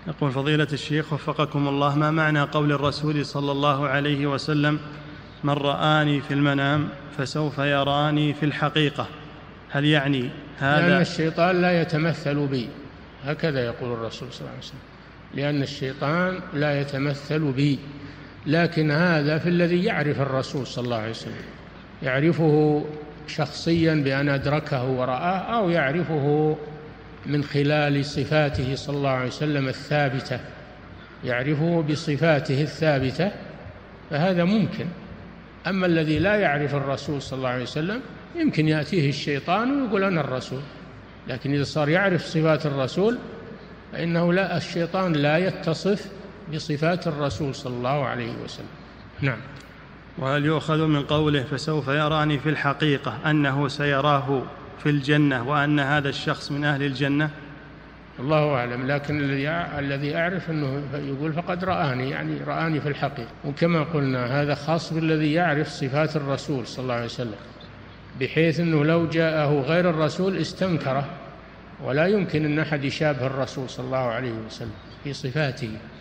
يقول فضيلة الشيخ وفقكم الله، ما معنى قول الرسول صلى الله عليه وسلم: من رآني في المنام فسوف يراني في الحقيقة؟ هل يعني هذا؟ لأن الشيطان لا يتمثل بي، هكذا يقول الرسول صلى الله عليه وسلم، لأن الشيطان لا يتمثل بي، لكن هذا في الذي يعرف الرسول صلى الله عليه وسلم، يعرفه شخصيا بأن أدركه ورآه، أو يعرفه من خلال صفاته صلى الله عليه وسلم الثابتة، يعرفه بصفاته الثابتة، فهذا ممكن. أما الذي لا يعرف الرسول صلى الله عليه وسلم يمكن يأتيه الشيطان ويقول أنا الرسول، لكن إذا صار يعرف صفات الرسول فإنه لا، الشيطان لا يتصف بصفات الرسول صلى الله عليه وسلم. نعم. وهل يؤخذ من قوله فسوف يراني في الحقيقة أنه سيراه في الجنة وأن هذا الشخص من أهل الجنة؟ الله أعلم، لكن الذي أعرف أنه يقول فقد رآني، يعني رآني في الحقيقة. وكما قلنا هذا خاص بالذي يعرف صفات الرسول صلى الله عليه وسلم، بحيث أنه لو جاءه غير الرسول استنكره، ولا يمكن أن أحد يشابه الرسول صلى الله عليه وسلم في صفاته.